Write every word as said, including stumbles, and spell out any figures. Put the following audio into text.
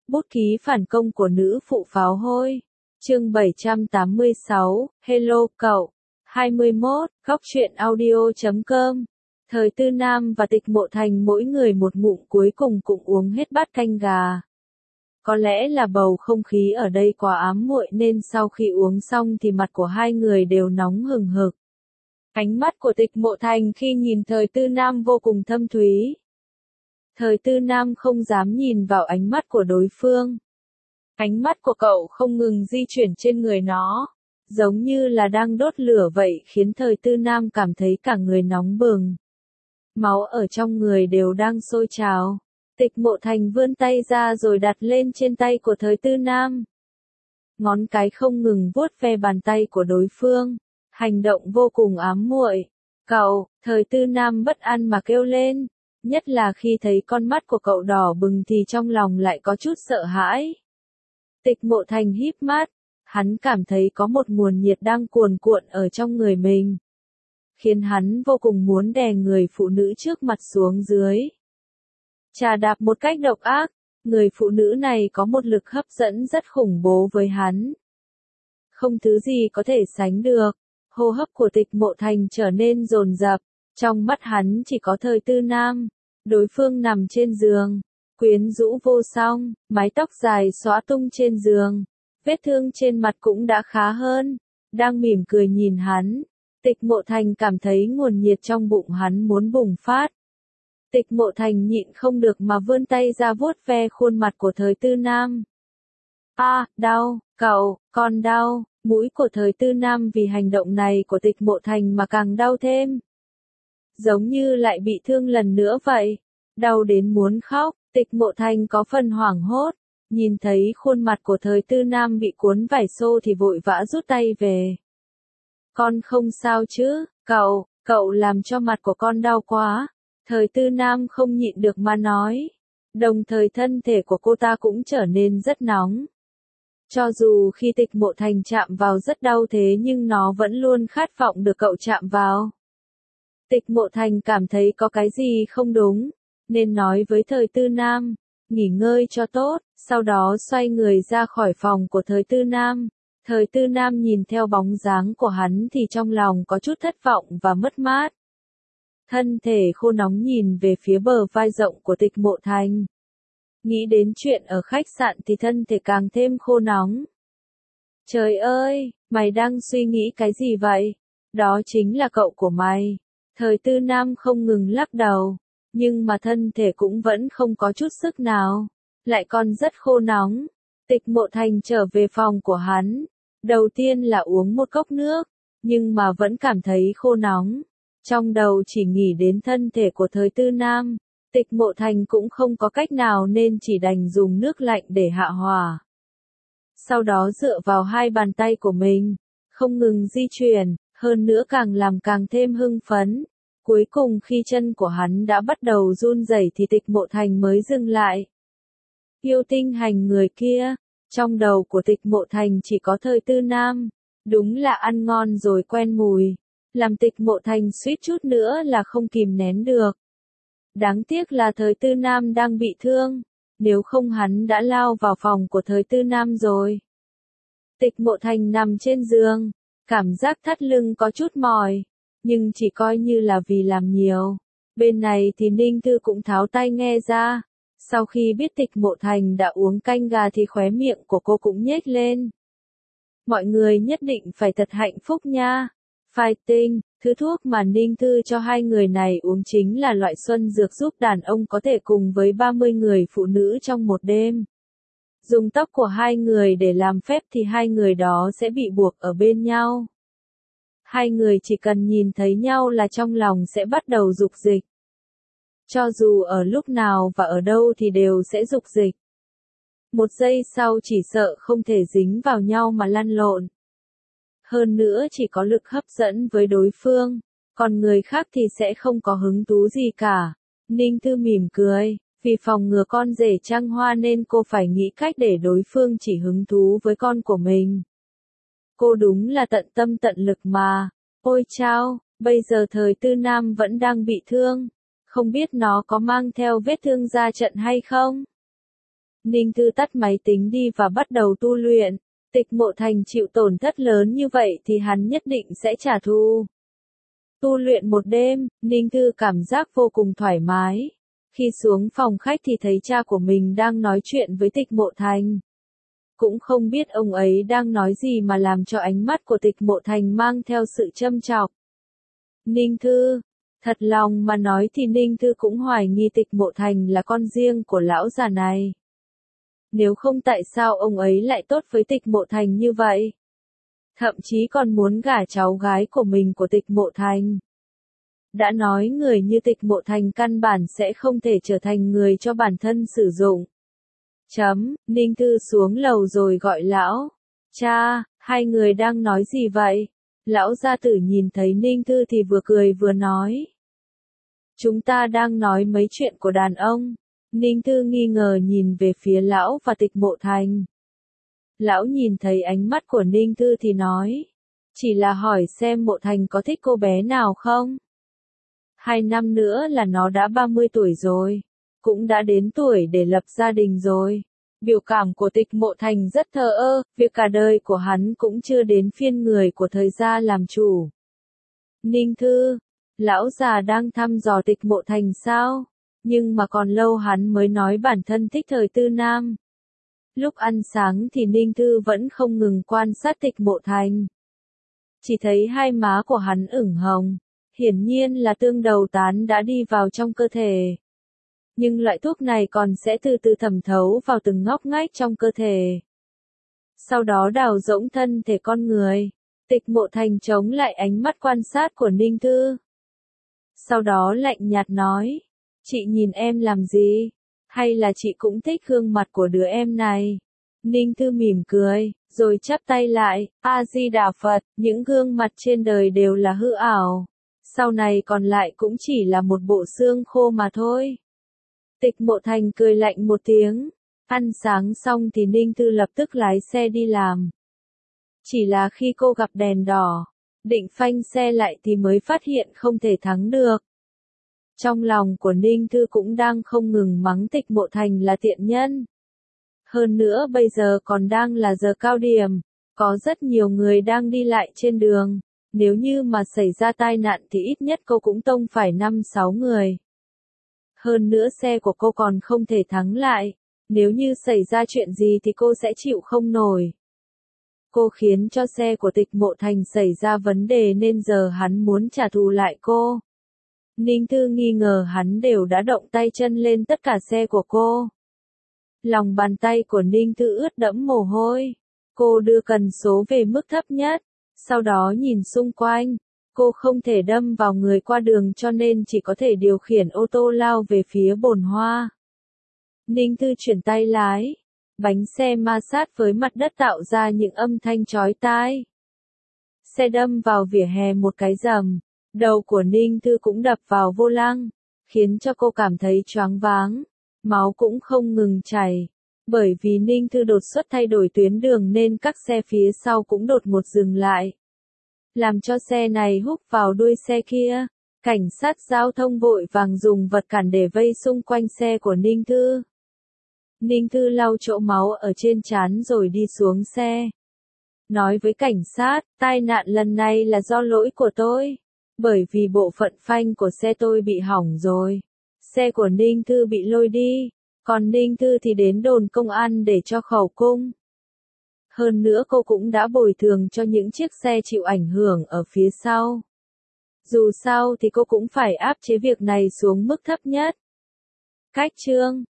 Bút ký phản công của nữ phụ pháo hôi. Chương bảy trăm tám mươi sáu, Hello cậu. hai mươi mốt, góc truyện audio chấm com. Thời Tư Nam và Tịch Mộ Thành mỗi người một ngụm cuối cùng cũng uống hết bát canh gà. Có lẽ là bầu không khí ở đây quá ám muội nên sau khi uống xong thì mặt của hai người đều nóng hừng hực. Ánh mắt của Tịch Mộ Thành khi nhìn Thời Tư Nam vô cùng thâm thúy. Thời Tư Nam không dám nhìn vào ánh mắt của đối phương. Ánh mắt của cậu không ngừng di chuyển trên người nó, giống như là đang đốt lửa vậy, khiến Thời Tư Nam cảm thấy cả người nóng bừng. Máu ở trong người đều đang sôi trào. Tịch Mộ Thành vươn tay ra rồi đặt lên trên tay của Thời Tư Nam. Ngón cái không ngừng vuốt ve bàn tay của đối phương, hành động vô cùng ám muội. Cậu, Thời Tư Nam bất an mà kêu lên, nhất là khi thấy con mắt của cậu đỏ bừng thì trong lòng lại có chút sợ hãi. Tịch Mộ Thành híp mắt, hắn cảm thấy có một nguồn nhiệt đang cuồn cuộn ở trong người mình, khiến hắn vô cùng muốn đè người phụ nữ trước mặt xuống dưới. Chà đạp một cách độc ác, người phụ nữ này có một lực hấp dẫn rất khủng bố với hắn. Không thứ gì có thể sánh được. Hô hấp của Tịch Mộ Thành trở nên dồn dập, trong mắt hắn chỉ có Thời Tư Nam. Đối phương nằm trên giường, quyến rũ vô song, mái tóc dài xõa tung trên giường, vết thương trên mặt cũng đã khá hơn, đang mỉm cười nhìn hắn. Tịch Mộ Thành cảm thấy nguồn nhiệt trong bụng hắn muốn bùng phát. Tịch Mộ Thành nhịn không được mà vươn tay ra vuốt ve khuôn mặt của Thời Tư Nam. A, à, đau, cậu, con đau. Mũi của Thời Tư Nam vì hành động này của Tịch Mộ Thành mà càng đau thêm. Giống như lại bị thương lần nữa vậy. Đau đến muốn khóc, Tịch Mộ Thành có phần hoảng hốt. Nhìn thấy khuôn mặt của Thời Tư Nam bị cuốn vải xô thì vội vã rút tay về. Con không sao chứ, cậu, cậu làm cho mặt của con đau quá. Thời Tư Nam không nhịn được mà nói. Đồng thời thân thể của cô ta cũng trở nên rất nóng. Cho dù khi Tịch Mộ Thành chạm vào rất đau thế nhưng nó vẫn luôn khát vọng được cậu chạm vào. Tịch Mộ Thành cảm thấy có cái gì không đúng, nên nói với Thời Tư Nam, nghỉ ngơi cho tốt, sau đó xoay người ra khỏi phòng của Thời Tư Nam. Thời Tư Nam nhìn theo bóng dáng của hắn thì trong lòng có chút thất vọng và mất mát. Thân thể khô nóng nhìn về phía bờ vai rộng của Tịch Mộ Thành. Nghĩ đến chuyện ở khách sạn thì thân thể càng thêm khô nóng. Trời ơi, mày đang suy nghĩ cái gì vậy? Đó chính là cậu của mày. Thời Tư Nam không ngừng lắc đầu, nhưng mà thân thể cũng vẫn không có chút sức nào, lại còn rất khô nóng. Tịch Mộ Thành trở về phòng của hắn, đầu tiên là uống một cốc nước, nhưng mà vẫn cảm thấy khô nóng. Trong đầu chỉ nghĩ đến thân thể của Thời Tư Nam. Tịch Mộ Thành cũng không có cách nào nên chỉ đành dùng nước lạnh để hạ hỏa. Sau đó dựa vào hai bàn tay của mình, không ngừng di chuyển, hơn nữa càng làm càng thêm hưng phấn. Cuối cùng khi chân của hắn đã bắt đầu run rẩy thì Tịch Mộ Thành mới dừng lại. Yêu tinh hành người kia, trong đầu của Tịch Mộ Thành chỉ có Thời Tư Nam, đúng là ăn ngon rồi quen mùi, làm Tịch Mộ Thành suýt chút nữa là không kìm nén được. Đáng tiếc là Thời Tư Nam đang bị thương, nếu không hắn đã lao vào phòng của Thời Tư Nam rồi. Tịch Mộ Thành nằm trên giường, cảm giác thắt lưng có chút mỏi, nhưng chỉ coi như là vì làm nhiều. Bên này thì Ninh Thư cũng tháo tai nghe ra, sau khi biết Tịch Mộ Thành đã uống canh gà thì khóe miệng của cô cũng nhếch lên. Mọi người nhất định phải thật hạnh phúc nha. Fighting, thứ thuốc mà Ninh Thư cho hai người này uống chính là loại xuân dược giúp đàn ông có thể cùng với ba mươi người phụ nữ trong một đêm. Dùng tóc của hai người để làm phép thì hai người đó sẽ bị buộc ở bên nhau. Hai người chỉ cần nhìn thấy nhau là trong lòng sẽ bắt đầu dục dịch. Cho dù ở lúc nào và ở đâu thì đều sẽ dục dịch. Một giây sau chỉ sợ không thể dính vào nhau mà lăn lộn. Hơn nữa chỉ có lực hấp dẫn với đối phương, còn người khác thì sẽ không có hứng thú gì cả. Ninh Thư mỉm cười, vì phòng ngừa con rể trăng hoa nên cô phải nghĩ cách để đối phương chỉ hứng thú với con của mình. Cô đúng là tận tâm tận lực mà. Ôi chao, bây giờ Thời Tư Nam vẫn đang bị thương, không biết nó có mang theo vết thương ra trận hay không? Ninh Thư tắt máy tính đi và bắt đầu tu luyện. Tịch Mộ Thành chịu tổn thất lớn như vậy thì hắn nhất định sẽ trả thù. Tu luyện một đêm, Ninh Thư cảm giác vô cùng thoải mái. Khi xuống phòng khách thì thấy cha của mình đang nói chuyện với Tịch Mộ Thành. Cũng không biết ông ấy đang nói gì mà làm cho ánh mắt của Tịch Mộ Thành mang theo sự châm chọc. Ninh Thư, thật lòng mà nói thì Ninh Thư cũng hoài nghi Tịch Mộ Thành là con riêng của lão già này. Nếu không tại sao ông ấy lại tốt với Tịch Mộ Thành như vậy? Thậm chí còn muốn gả cháu gái của mình của Tịch Mộ Thành. Đã nói người như Tịch Mộ Thành căn bản sẽ không thể trở thành người cho bản thân sử dụng. Chấm, Ninh Thư xuống lầu rồi gọi lão. Cha, hai người đang nói gì vậy? Lão gia tử nhìn thấy Ninh Thư thì vừa cười vừa nói. Chúng ta đang nói mấy chuyện của đàn ông. Ninh Thư nghi ngờ nhìn về phía lão và Tịch Mộ Thành. Lão nhìn thấy ánh mắt của Ninh Thư thì nói. Chỉ là hỏi xem Mộ Thành có thích cô bé nào không? Hai năm nữa là nó đã ba mươi tuổi rồi. Cũng đã đến tuổi để lập gia đình rồi. Biểu cảm của Tịch Mộ Thành rất thờ ơ, việc cả đời của hắn cũng chưa đến phiên người của thời gia làm chủ. Ninh Thư, lão già đang thăm dò Tịch Mộ Thành sao? Nhưng mà còn lâu hắn mới nói bản thân thích thời tư nam. Lúc ăn sáng thì Ninh Thư vẫn không ngừng quan sát Tịch Mộ Thành. Chỉ thấy hai má của hắn ửng hồng. Hiển nhiên là tương đầu tán đã đi vào trong cơ thể. Nhưng loại thuốc này còn sẽ từ từ thẩm thấu vào từng ngóc ngách trong cơ thể. Sau đó đào rỗng thân thể con người. Tịch Mộ Thành chống lại ánh mắt quan sát của Ninh Thư. Sau đó lạnh nhạt nói. Chị nhìn em làm gì? Hay là chị cũng thích gương mặt của đứa em này? Ninh Thư mỉm cười, rồi chắp tay lại. A-di-đà Phật, những gương mặt trên đời đều là hư ảo. Sau này còn lại cũng chỉ là một bộ xương khô mà thôi. Tịch Mộ Thành cười lạnh một tiếng. Ăn sáng xong thì Ninh Thư lập tức lái xe đi làm. Chỉ là khi cô gặp đèn đỏ, định phanh xe lại thì mới phát hiện không thể thắng được. Trong lòng của Ninh Thư cũng đang không ngừng mắng Tịch Mộ Thành là tiện nhân. Hơn nữa bây giờ còn đang là giờ cao điểm, có rất nhiều người đang đi lại trên đường. Nếu như mà xảy ra tai nạn thì ít nhất cô cũng tông phải năm sáu người. Hơn nữa xe của cô còn không thể thắng lại. Nếu như xảy ra chuyện gì thì cô sẽ chịu không nổi. Cô khiến cho xe của Tịch Mộ Thành xảy ra vấn đề nên giờ hắn muốn trả thù lại cô. Ninh Thư nghi ngờ hắn đều đã động tay chân lên tất cả xe của cô. Lòng bàn tay của Ninh Thư ướt đẫm mồ hôi. Cô đưa cần số về mức thấp nhất. Sau đó nhìn xung quanh, cô không thể đâm vào người qua đường cho nên chỉ có thể điều khiển ô tô lao về phía bồn hoa. Ninh Thư chuyển tay lái, bánh xe ma sát với mặt đất tạo ra những âm thanh chói tai. Xe đâm vào vỉa hè một cái rầm, đầu của Ninh Thư cũng đập vào vô lăng, khiến cho cô cảm thấy choáng váng, máu cũng không ngừng chảy. Bởi vì Ninh Thư đột xuất thay đổi tuyến đường nên các xe phía sau cũng đột ngột dừng lại. Làm cho xe này húc vào đuôi xe kia. Cảnh sát giao thông vội vàng dùng vật cản để vây xung quanh xe của Ninh Thư. Ninh Thư lau chỗ máu ở trên trán rồi đi xuống xe. Nói với cảnh sát, tai nạn lần này là do lỗi của tôi. Bởi vì bộ phận phanh của xe tôi bị hỏng rồi. Xe của Ninh Thư bị lôi đi. Còn Ninh Thư thì đến đồn công an để cho khẩu cung. Hơn nữa cô cũng đã bồi thường cho những chiếc xe chịu ảnh hưởng ở phía sau. Dù sao thì cô cũng phải áp chế việc này xuống mức thấp nhất. Cách chương